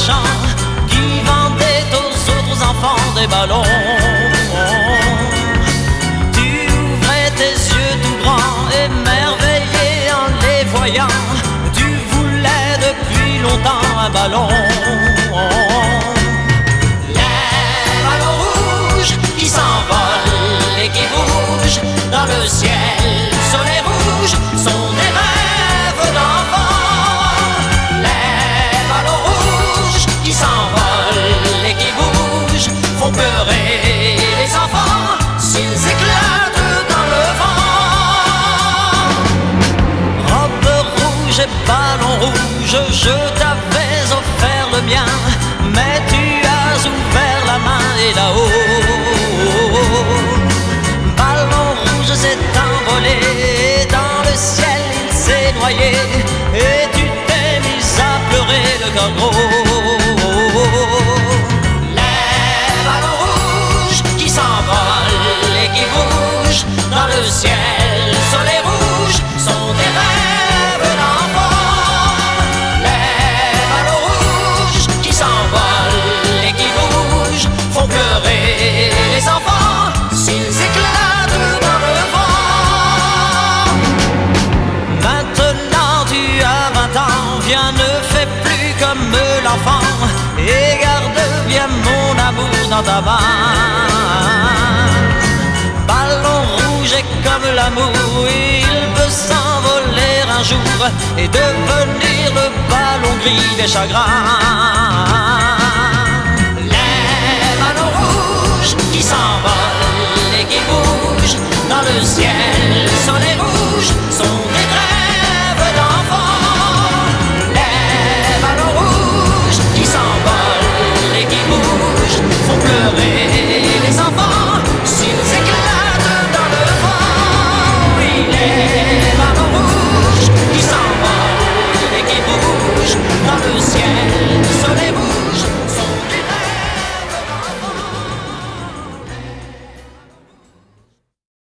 marchand qui vendait aux autres enfants des ballons. Tu ouvrais tes yeux tout grands, émerveillé en les voyant. Tu voulais depuis longtemps un ballon. Les ballons rouges qui s'envolent et qui bougent dans le ciel, soleil rouge, sont des rêves d'enfants. Les ballons rouges qui s'envolent et qui bougent font pleurer les enfants s'ils éclatent dans le vent. Robe rouge et ballon rouge, je t'avais offert le mien, mais tu as ouvert la main et là-haut, ballon rouge s'est envolé, dans le ciel il s'est noyé, et tu t'es mis à pleurer le cœur gros. Les ballons rouges qui s'envolent et qui bougent dans le ciel, soleil rouge, sont des rêves d'enfants. Les ballons rouges qui s'envolent et qui bougent font pleurer les enfants s'ils éclatent dans le vent. Maintenant tu as 20 ans, viens ne fais plus comme l'enfant et garde bien mon amour dans ta main. Ballon rouge est comme l'amour, il peut s'envoler un jour et devenir le ballon gris des chagrins. Les ballons rouges qui s'envolent et qui bougent dans le ciel, soleil rouge, sont des rêves d'enfants. Les ballons rouges qui s'envolent et qui bougent font pleurer les enfants s'ils éclatent dans le vent. Oui, les